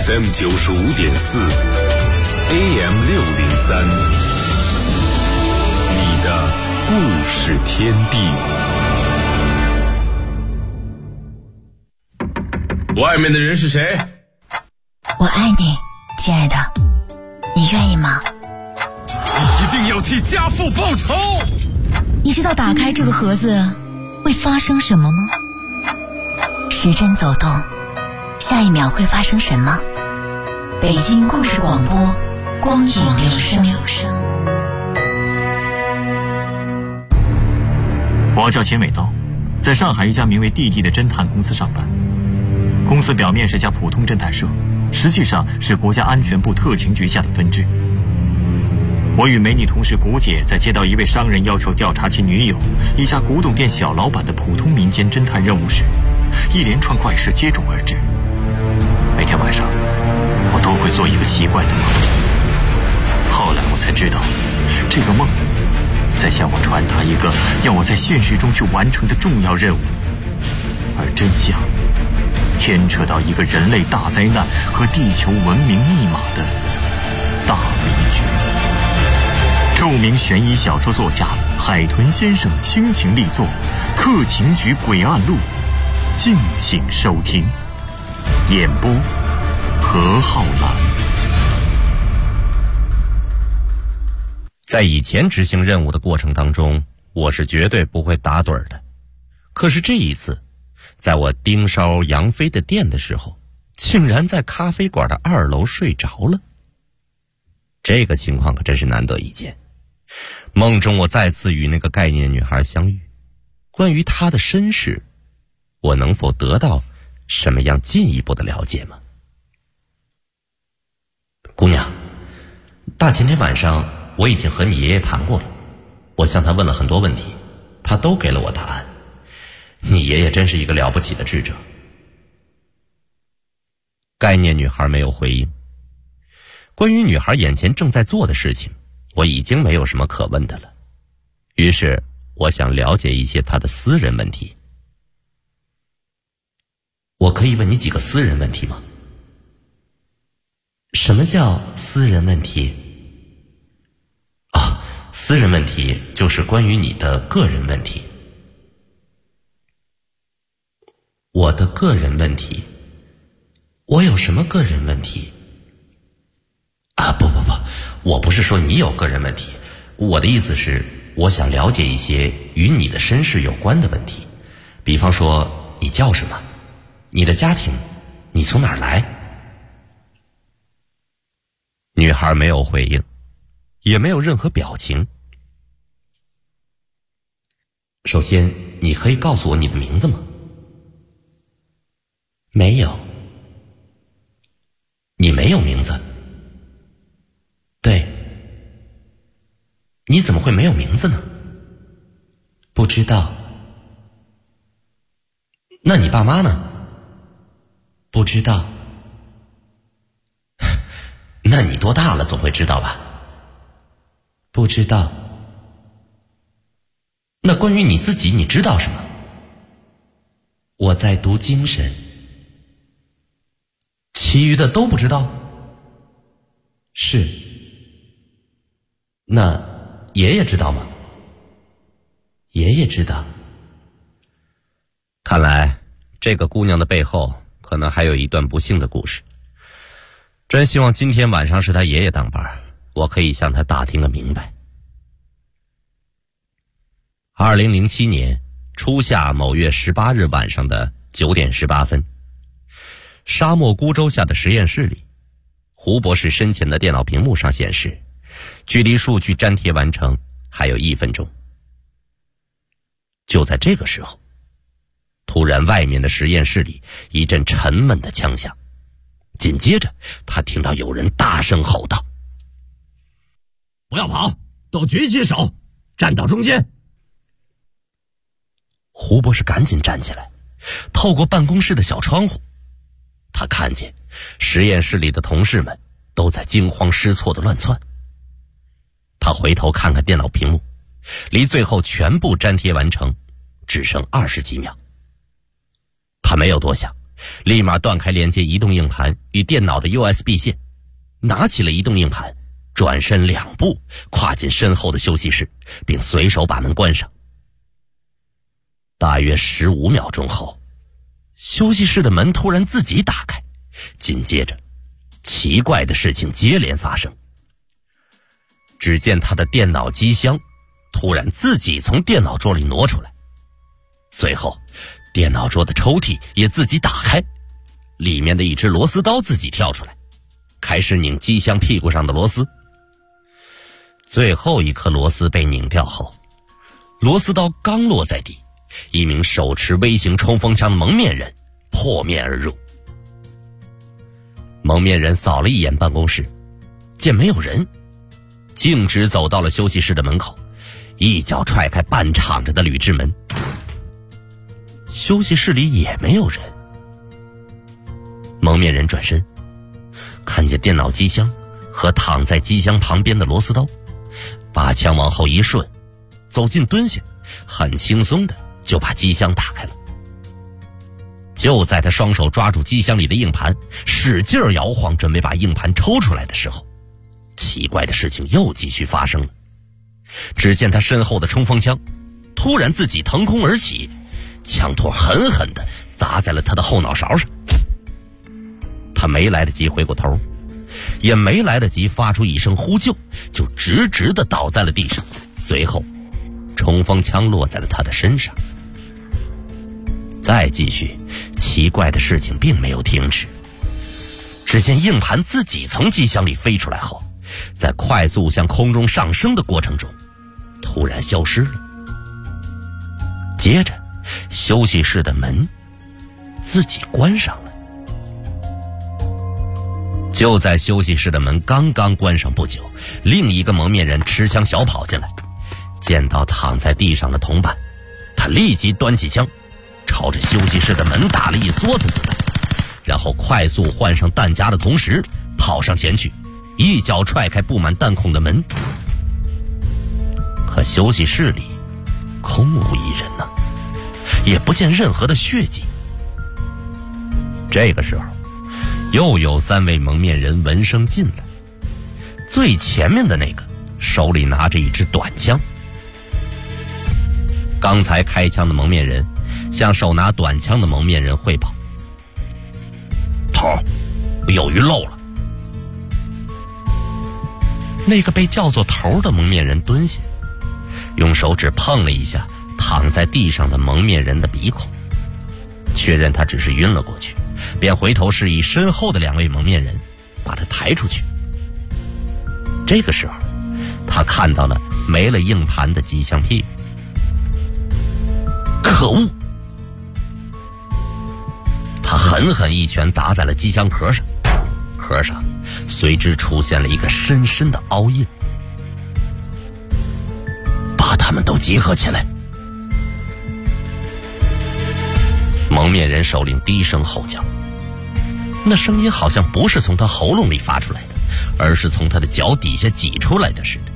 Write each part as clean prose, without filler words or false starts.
FM 95.4 AM 603，你的故事天地。外面的人是谁？ 我爱你，亲爱的，你愿意吗？ 你一定要替家父报仇！ 你知道打开这个盒子会发生什么吗？时针走动，下一秒会发生什么？北京故事广播，光影留声。 我叫钱伟道，在上海一家名为弟弟的侦探公司上班。公司表面是家普通侦探社，实际上是国家安全部特勤局下的分支。我与美女同事谷姐在接到一位商人要求调查其女友一家古董店小老板的普通民间侦探任务时，一连串怪事接踵而至。每天晚上我都会做一个奇怪的梦，后来我才知道，这个梦在向我传达一个要我在现实中去完成的重要任务，而真相牵扯到一个人类大灾难和地球文明密码的大迷局。著名悬疑小说作家海豚先生倾情力作《特勤局诡案录》，敬请收听。演播何浩然。 在以前执行任务的过程当中，我是绝对不会打盹的。可是这一次，在我盯梢杨飞的店的时候，竟然在咖啡馆的2楼睡着了。这个情况可真是难得一见。梦中我再次与那个概念女孩相遇，关于她的身世，我能否得到什么样进一步的了解吗？姑娘，大前天晚上我已经和你爷爷谈过了，我向他问了很多问题，他都给了我答案。你爷爷真是一个了不起的智者。概念女孩没有回应。关于女孩眼前正在做的事情，我已经没有什么可问的了。于是我想了解一些她的私人问题。我可以问你几个私人问题吗？什么叫私人问题？私人问题就是关于你的个人问题。我的个人问题？我有什么个人问题？不，我不是说你有个人问题，我的意思是，我想了解一些与你的身世有关的问题。比方说，你叫什么？你的家庭？你从哪儿来？女孩没有回应，也没有任何表情。首先，你可以告诉我你的名字吗？没有。你没有名字？对。你怎么会没有名字呢？不知道。那你爸妈呢？不知道。那你多大了，总会知道吧？不知道。那关于你自己，你知道什么？我在读精神。其余的都不知道？是。那爷爷知道吗？爷爷知道。看来这个姑娘的背后可能还有一段不幸的故事。真希望今天晚上是她爷爷当班，我可以向她打听个明白。2007年初夏某月18日晚上的9点18分，沙漠孤舟下的实验室里，胡博士身前的电脑屏幕上显示，距离数据粘贴完成还有1分钟。就在这个时候，突然外面的实验室里一阵沉闷的枪响，紧接着他听到有人大声吼道：不要跑，都举起手，站到中间。胡博士赶紧站起来，透过办公室的小窗户，他看见实验室里的同事们都在惊慌失措地乱窜。他回头看看电脑屏幕，离最后全部粘贴完成只剩20几秒。他没有多想， 立马断开连接移动硬盘与电脑的 USB 线，拿起了移动硬盘，转身2步跨进身后的休息室，并随手把门关上。大约15秒钟后，休息室的门突然自己打开，紧接着奇怪的事情接连发生。只见他的电脑机箱突然自己从电脑桌里挪出来，随后电脑桌的抽屉也自己打开，里面的一只螺丝刀自己跳出来，开始拧机箱屁股上的螺丝。最后一颗螺丝被拧掉后，螺丝刀刚落在地，一名手持微型冲锋枪的蒙面人破面而入。蒙面人扫了一眼办公室，见没有人，径直走到了休息室的门口，一脚踹开半敞着的铝制门。休息室里也没有人。蒙面人转身，看见电脑机箱和躺在机箱旁边的螺丝刀，把枪往后一顺，走近蹲下，很轻松的就把机箱打开了。就在他双手抓住机箱里的硬盘，使劲摇晃，准备把硬盘抽出来的时候，奇怪的事情又继续发生了。只见他身后的冲锋枪突然自己腾空而起，枪托狠狠地砸在了他的后脑勺上。他没来得及回过头，也没来得及发出一声呼救，就直直地倒在了地上，随后冲锋枪落在了他的身上。再继续，奇怪的事情并没有停止。只见硬盘自己从机箱里飞出来后，在快速向空中上升的过程中突然消失了。接着休息室的门自己关上了。就在休息室的门刚刚关上不久，另一个蒙面人持枪小跑进来，见到躺在地上的同伴，他立即端起枪朝着休息室的门打了一梭子子弹，然后快速换上弹夹的同时跑上前去，一脚踹开布满弹孔的门。可休息室里空无一人呢，也不见任何的血迹。这个时候又有3位蒙面人闻声进来，最前面的那个手里拿着一支短枪。刚才开枪的蒙面人向手拿短枪的蒙面人汇报：头，有鱼漏了。那个被叫做头的蒙面人蹲下，用手指碰了一下躺在地上的蒙面人的鼻孔，确认他只是晕了过去，便回头示意身后的2位蒙面人把他抬出去。这个时候他看到了没了硬盘的机箱屁股。可恶！他狠狠一拳砸在了机箱壳上，壳上随之出现了一个深深的凹印。把他们都集合起来！蒙面人首领低声吼叫，那声音好像不是从他喉咙里发出来的，而是从他的脚底下挤出来的似的。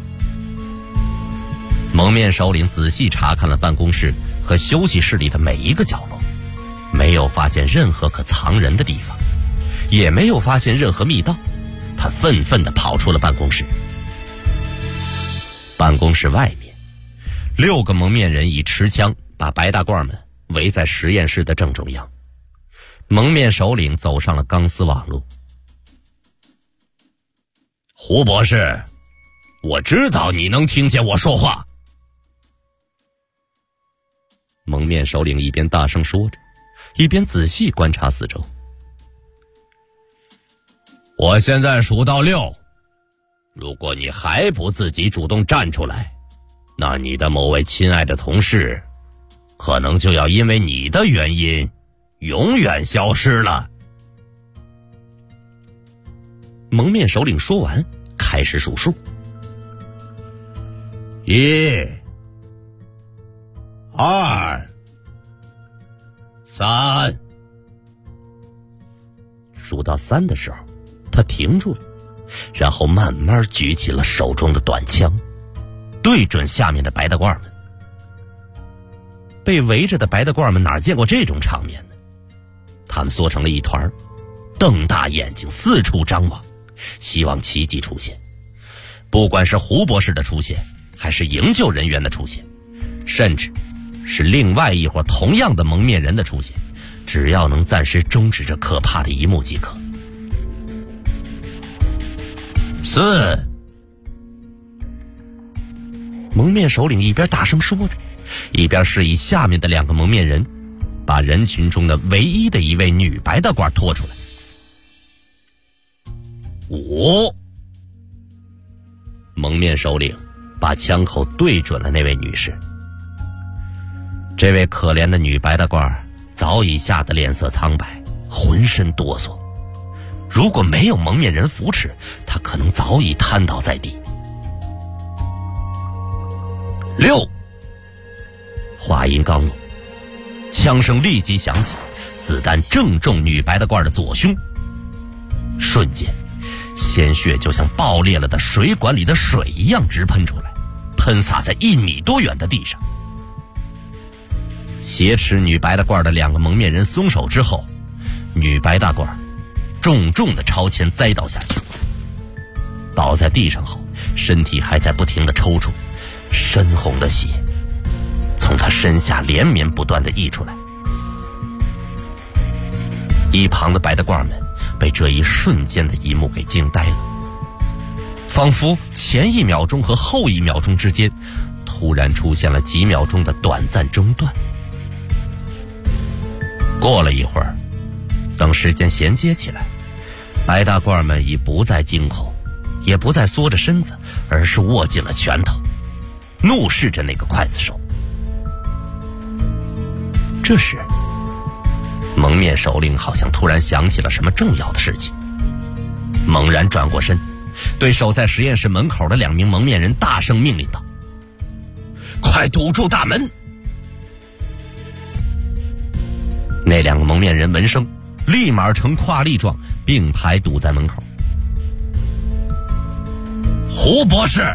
蒙面首领仔细查看了办公室和休息室里的每一个角落，没有发现任何可藏人的地方，也没有发现任何密道。他愤愤地跑出了办公室。办公室外面，6个蒙面人以持枪把白大褂们围在实验室的正中央。蒙面首领走上了钢丝网路。胡博士，我知道你能听见我说话。蒙面首领一边大声说着，一边仔细观察四周。我现在数到6，如果你还不自己主动站出来，那你的某位亲爱的同事可能就要因为你的原因永远消失了。蒙面首领说完，开始数数。1、2、3。数到3的时候，他停住了，然后慢慢举起了手中的短枪，对准下面的白大褂们。被围着的白大褂们哪见过这种场面呢？ 他们缩成了一团，瞪大眼睛四处张望，希望奇迹出现。不管是胡博士的出现，还是营救人员的出现，甚至是另外一伙同样的蒙面人的出现，只要能暂时终止这可怕的一幕即可。4，蒙面首领一边大声说着，一边示意下面的2个蒙面人把人群中的唯一的一位女白大褂拖出来。5，蒙面首领把枪口对准了那位女士。这位可怜的女白大褂早已吓得脸色苍白，浑身哆嗦。如果没有蒙面人扶持，她可能早已瘫倒在地。6，话音刚落，枪声立即响起，子弹正中女白大褂的左胸。瞬间，鲜血就像爆裂了的水管里的水一样直喷出来，喷洒在1米多远的地上。挟持女白大褂的2个蒙面人松手之后，女白大褂重重地朝前栽倒下去，倒在地上后，身体还在不停地抽搐，深红的血从她身下连绵不断地溢出来。一旁的白大褂们被这一瞬间的一幕给惊呆了，仿佛前1秒钟和后1秒钟之间突然出现了几秒钟的短暂中断。过了一会儿，等时间衔接起来，白大褂们已不再惊恐，也不再缩着身子，而是握紧了拳头，怒视着那个刽子手。这时，蒙面首领好像突然想起了什么重要的事情，猛然转过身，对守在实验室门口的2名蒙面人大声命令道：“快堵住大门！”那2个蒙面人闻声立马呈跨立状并排堵在门口。胡博士！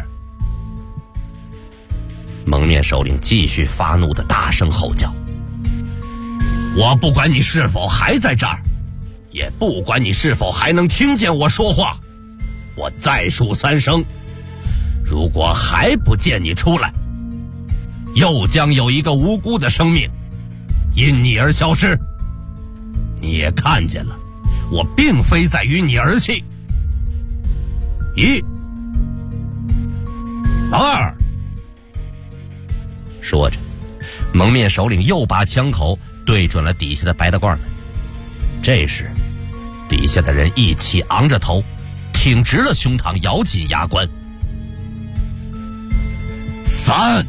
蒙面首领继续发怒的大声吼叫：“我不管你是否还在这儿，也不管你是否还能听见我说话，我再数3声，如果还不见你出来，又将有一个无辜的生命因你而消失。你也看见了，我并非在与你儿戏。1、2。说着，蒙面首领又把枪口对准了底下的白大褂们。这时，底下的人一起昂着头，挺直了胸膛，咬紧牙关。3。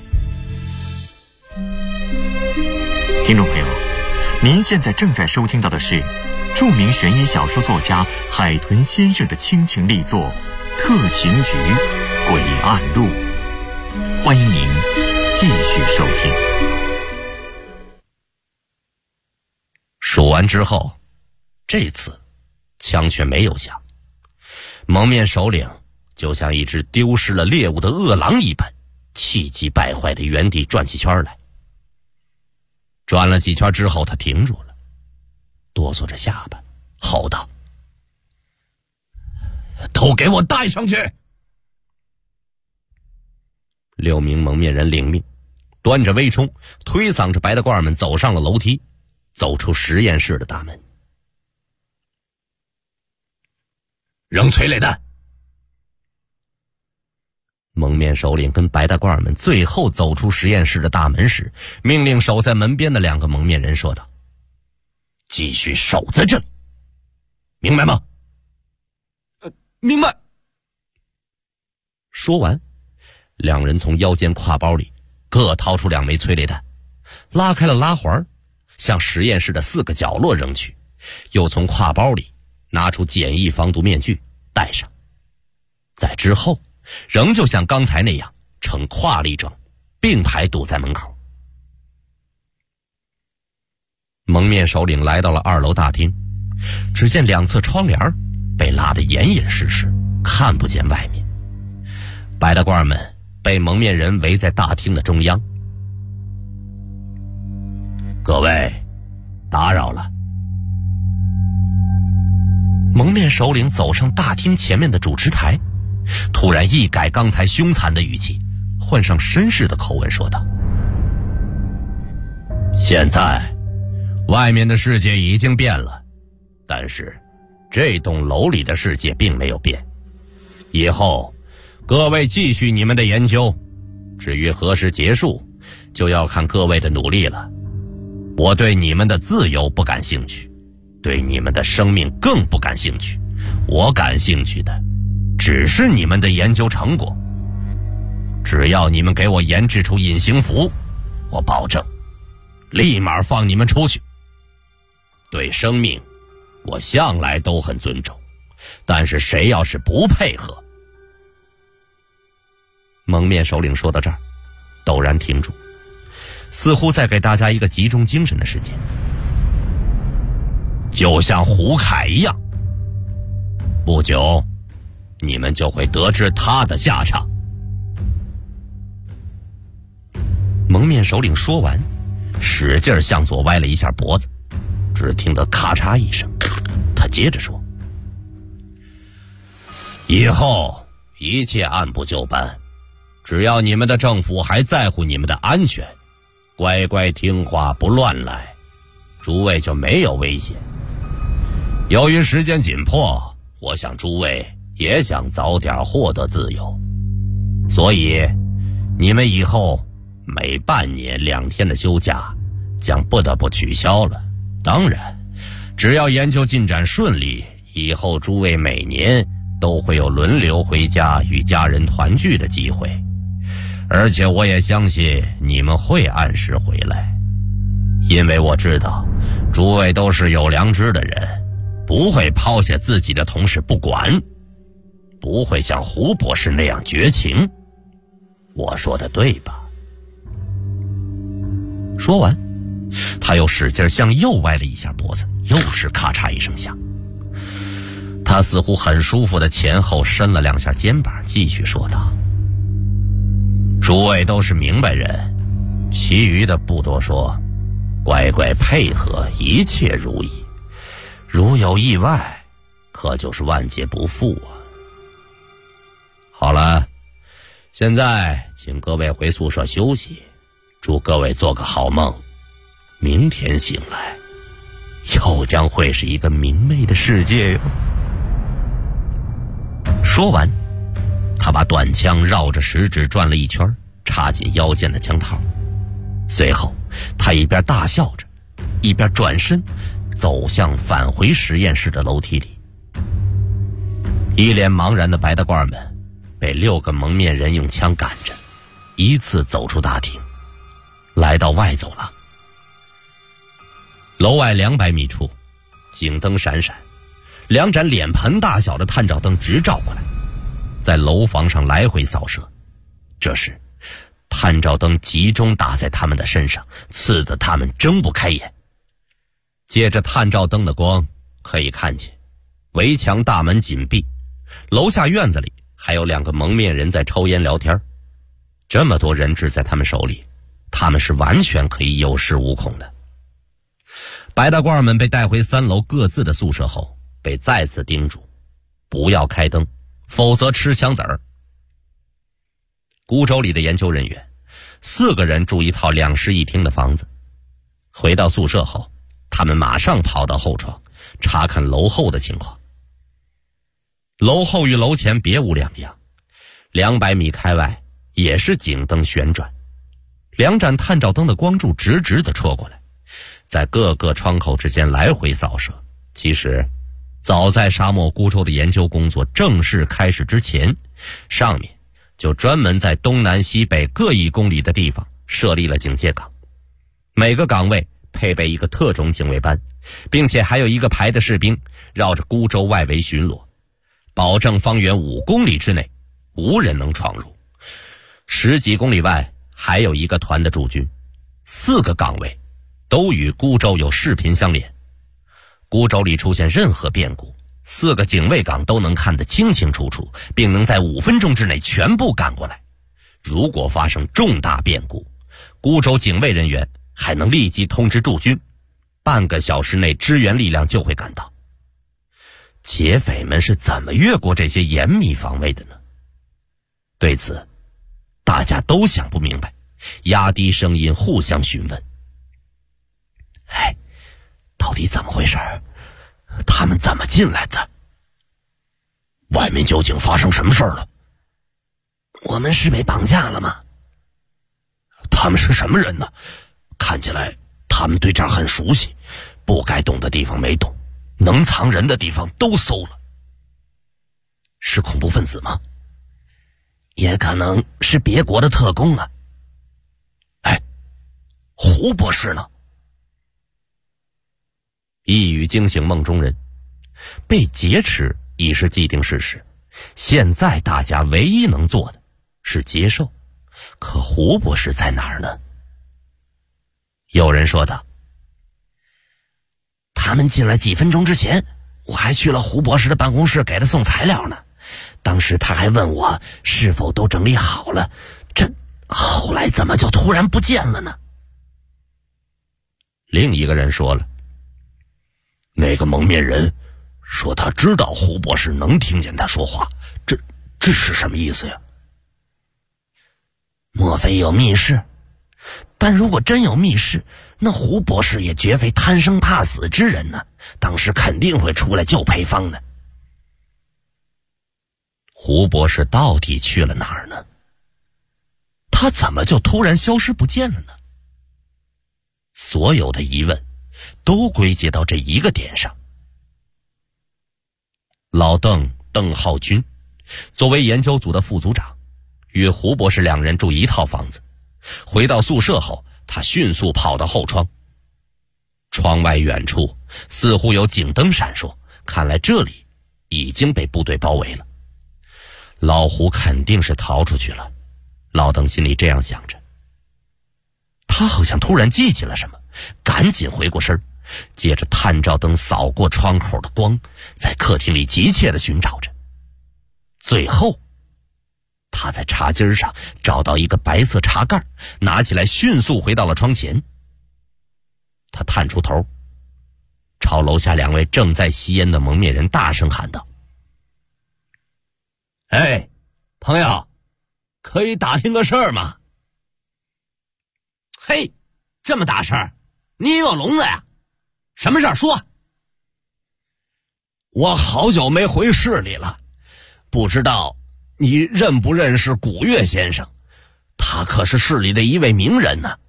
听众朋友，您现在正在收听到的是著名悬疑小说作家海豚先生的倾情力作《特勤局诡案录》，欢迎您继续收听。 数完之后，这次枪却没有响，蒙面首领就像一只丢失了猎物的饿狼一般，气急败坏的原地转起圈来。转了几圈之后，他停住了，哆嗦着下巴，吼道：“都给我带上去！”6名蒙面人领命，端着微冲，推搡着白大褂们走上了楼梯，走出实验室的大门。扔催泪弹！蒙面首领跟白大褂们最后走出实验室的大门时，命令守在门边的2个蒙面人说道：“继续守在这里，明白吗？”明白。说完，2人从腰间挎包里各掏出2枚催泪弹，拉开了拉环，向实验室的4个角落扔去，又从挎包里拿出简易防毒面具戴上，在之后仍旧像刚才那样呈跨立状并排堵在门口。蒙面首领来到了2楼大厅，只见2侧窗帘被拉得严严实实，看不见外面。白大褂们被蒙面人围在大厅的中央。各位，打扰了， 蒙面首领走上大厅前面的主持台，突然一改刚才凶残的语气，换上绅士的口吻说道：现在外面的世界已经变了，但是这栋楼里的世界并没有变。以后各位继续你们的研究，至于何时结束，就要看各位的努力了。我对你们的自由不感兴趣，对你们的生命更不感兴趣，我感兴趣的只是你们的研究成果。只要你们给我研制出隐形符，我保证立马放你们出去。对生命我向来都很尊重，但是谁要是不配合……蒙面首领说到这儿，陡然停住，似乎在给大家一个集中精神的时间。就像胡凯一样，不久你们就会得知他的下场。蒙面首领说完，使劲向左歪了一下脖子，只听得咔嚓一声，他接着说：以后一切按部就班，只要你们的政府还在乎你们的安全，乖乖听话不乱来，诸位就没有危险。由于时间紧迫，我想诸位也想早点获得自由，所以你们以后每半年2天的休假将不得不取消了。当然，只要研究进展顺利，以后诸位每年都会有轮流回家与家人团聚的机会，而且我也相信你们会按时回来，因为我知道诸位都是有良知的人，不会抛下自己的同事不管，不会像胡博士那样绝情。我说的对吧？说完，他又使劲向右歪了一下脖子，又是咔嚓一声响。他似乎很舒服的前后伸了2下肩膀，继续说道：诸位都是明白人，其余的不多说，乖乖配合，一切如意。如有意外，可就是万劫不复啊。好了，现在请各位回宿舍休息，祝各位做个好梦，明天醒来又将会是一个明媚的世界哟。说完，他把短枪绕着食指转了一圈，插进腰间的枪套。随后他一边大笑着，一边转身走向返回实验室的楼梯里。一脸茫然的白大褂们被6个蒙面人用枪赶着，依次走出大厅，来到外走廊。楼外200米处，警灯闪闪，2盏脸盆大小的探照灯直照过来，在楼房上来回扫射。这时探照灯集中打在他们的身上，刺得他们睁不开眼。借着探照灯的光，可以看见围墙大门紧闭，楼下院子里还有2个蒙面人在抽烟聊天。这么多人质在他们手里，他们是完全可以有恃无恐的。白大褂们被带回3楼各自的宿舍后，被再次叮嘱不要开灯，否则吃枪子儿。孤州里的研究人员4个人住一套2室1厅的房子。回到宿舍后，他们马上跑到后窗查看楼后的情况。楼后与楼前别无两样，200米开外也是警灯旋转，2盏探照灯的光柱直直地戳过来，在各个窗口之间来回扫射。其实早在沙漠孤州的研究工作正式开始之前，上面就专门在东南西北各1公里的地方设立了警戒岗，每个岗位配备一个特种警卫班，并且还有1个排的士兵绕着孤州外围巡逻，保证方圆5公里之内无人能闯入。10几公里外还有1个团的驻军，4个岗位都与孤州有视频相连。孤州里出现任何变故，4个警卫岗都能看得清清楚楚，并能在5分钟之内全部赶过来。如果发生重大变故，孤州警卫人员还能立即通知驻军，半个小时内支援力量就会赶到。 劫匪们是怎么越过这些严密防卫的呢？对此，大家都想不明白，压低声音互相询问：“哎，到底怎么回事？他们怎么进来的？外面究竟发生什么事了？我们是被绑架了吗？他们是什么人呢？看起来他们对这儿很熟悉，不该懂的地方没懂，能藏人的地方都搜了。是恐怖分子吗？也可能是别国的特工啊。哎，胡博士呢？”一语惊醒梦中人，被劫持已是既定事实，现在大家唯一能做的是接受。可胡博士在哪儿呢？有人说道：“他们进来几分钟之前，我还去了胡博士的办公室给他送材料呢。当时他还问我是否都整理好了，这后来怎么就突然不见了呢？”另一个人说了：“那个蒙面人说他知道胡博士能听见他说话，这是什么意思呀？莫非有密室？但如果真有密室，那胡博士也绝非贪生怕死之人呢，当时肯定会出来救裴芳的。胡博士到底去了哪儿呢？他怎么就突然消失不见了呢？所有的疑问都归结到这一个点上。老邓浩军作为研究组的副组长，与胡博士两人住一套房子。回到宿舍后，他迅速跑到后窗，窗外远处似乎有警灯闪烁，看来这里已经被部队包围了。老胡肯定是逃出去了，老邓心里这样想着。他好像突然记起了什么，赶紧回过身，借着探照灯扫过窗口的光，在客厅里急切地寻找着。最后他在茶几上找到一个白色茶盖，拿起来迅速回到了窗前。他探出头，朝楼下两位正在吸烟的蒙面人大声喊道：“哎，朋友，可以打听个事儿吗？”“嘿，这么大事儿，你也有聋子呀？什么事儿说？”“我好久没回市里了，不知道你认不认识古月先生？他可是市里的一位名人呢。”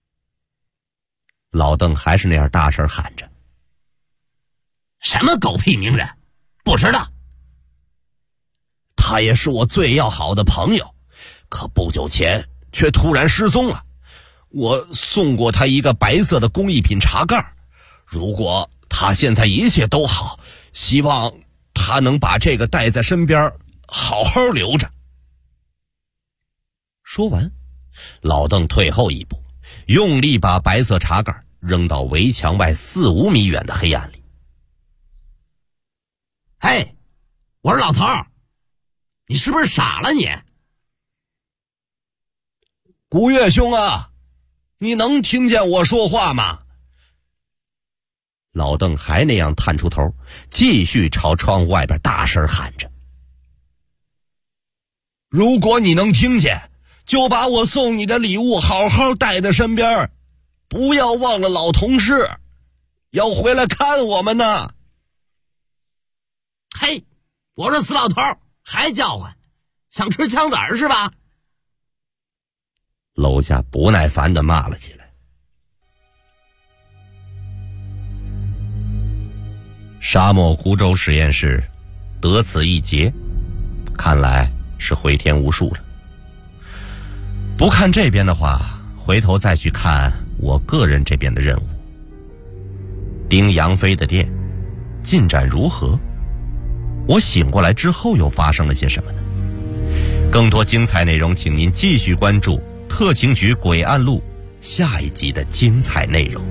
老邓还是那样大声喊着：“什么狗屁名人？不知道。他也是我最要好的朋友，可不久前却突然失踪了。我送过他一个白色的工艺品茶盖，如果他现在一切都好，希望他能把这个带在身边，好好留着。”说完，老邓退后一步，用力把白色茶盖扔到围墙外4-5米远的黑暗里。“嘿，我说老头，你是不是傻了你？”“古月兄啊，你能听见我说话吗？”老邓还那样探出头，继续朝窗户外边大声喊着：“如果你能听见，就把我送你的礼物好好带在身边，不要忘了老同事，要回来看我们呢。”“嘿，我说死老头，还叫唤，想吃枪子儿是吧？”楼下不耐烦地骂了起来。沙漠孤舟实验室得此一劫，看来是回天无术了。不看这边的话，回头再去看我个人这边的任务。丁杨飞的店进展如何？我醒过来之后又发生了些什么呢？更多精彩内容，请您继续关注特勤局诡案录下一集的精彩内容。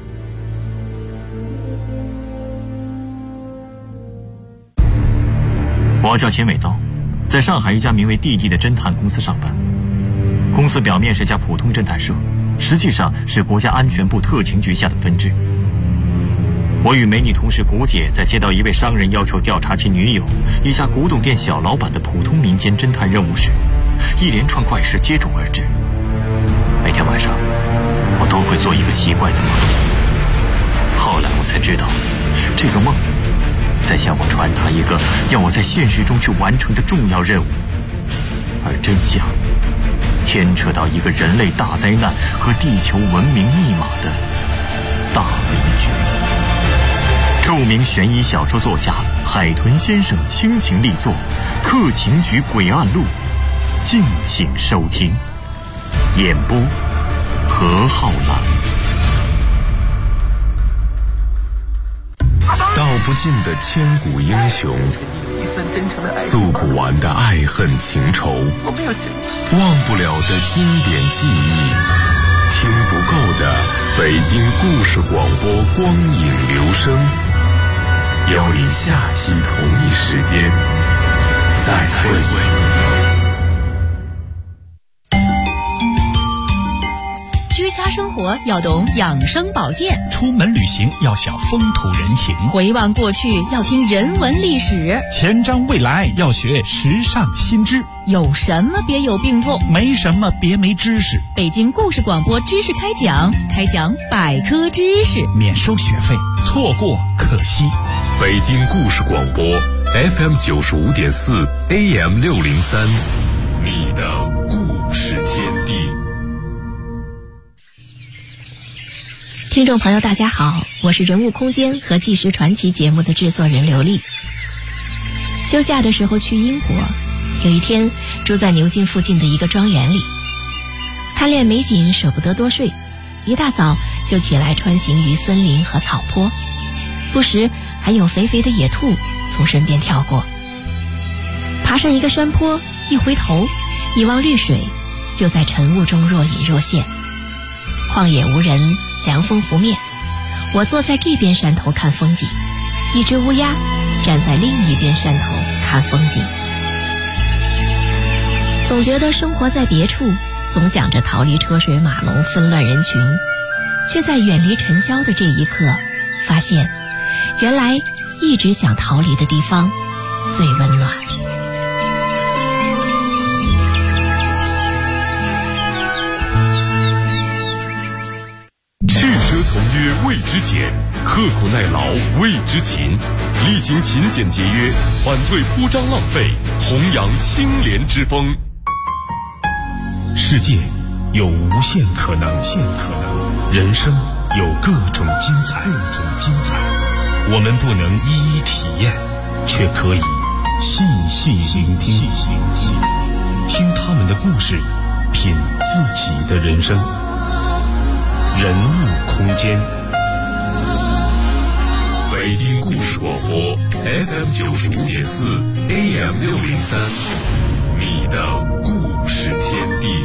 我叫钱伟道，在上海一家名为弟弟的侦探公司上班。公司表面是家普通侦探社，实际上是国家安全部特勤局下的分支。 我与美女同事古姐在接到一位商人要求调查其女友一家古董店小老板的普通民间侦探任务时，一连串怪事接踵而至。每天晚上我都会做一个奇怪的梦，后来我才知道，这个梦在向我传达一个要我在现实中去完成的重要任务，而真相牵扯到一个人类大灾难和地球文明密码的大迷局。著名悬疑小说作家海豚先生倾情力作《克勤局诡案录》，敬请收听。演播何浩然。 道不尽的千古英雄，诉不完的爱恨情仇，忘不了的经典记忆，听不够的北京故事广播光影留声。邀你下期同一时间再会。 居家生活要懂养生保健， 出门旅行要晓风土人情， 回望过去要听人文历史， 前瞻未来要学时尚新知。 有什么别有病痛， 没什么别没知识。 北京故事广播知识开讲百科知识， 免收学费，错过可惜。 北京故事广播 FM 95.4 AM 603，你的故事天地。 听众朋友大家好，我是人物空间和纪实传奇节目的制作人刘丽。休假的时候去英国，有一天住在牛津附近的一个庄园里，贪恋美景舍不得多睡，一大早就起来穿行于森林和草坡，不时还有肥肥的野兔从身边跳过。爬上一个山坡，一回头一望绿水，就在晨雾中若隐若现。旷野无人，凉风拂面，我坐在这边山头看风景，一只乌鸦站在另一边山头看风景。总觉得生活在别处，总想着逃离车水马龙纷乱人群，却在远离尘嚣的这一刻发现，原来一直想逃离的地方最温暖。 汽车从约谓之简，刻苦耐劳谓之勤，厉行勤俭节约，反对铺张浪费，弘扬清廉之风。 世界有无限可能，人生有各种精彩。我们不能一一体验，却可以细细聆听，听他们的故事，品自己的人生。人物空间， 北京故事广播 FM 95.4 AM 603，你的故事天地。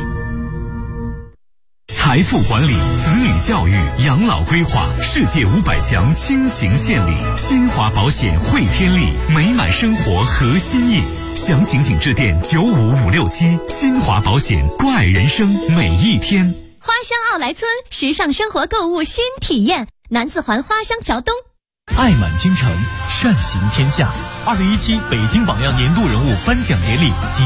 财富管理、子女教育、养老规划，世界500强倾情献礼，新华保险汇天利，美满生活核心印。详情请致电95567，新华保险，关爱人生每一天。 花乡奥莱村时尚生活购物新体验，南四环花乡桥东。 爱满京城，善行天下。2017北京榜样年度人物颁奖典礼及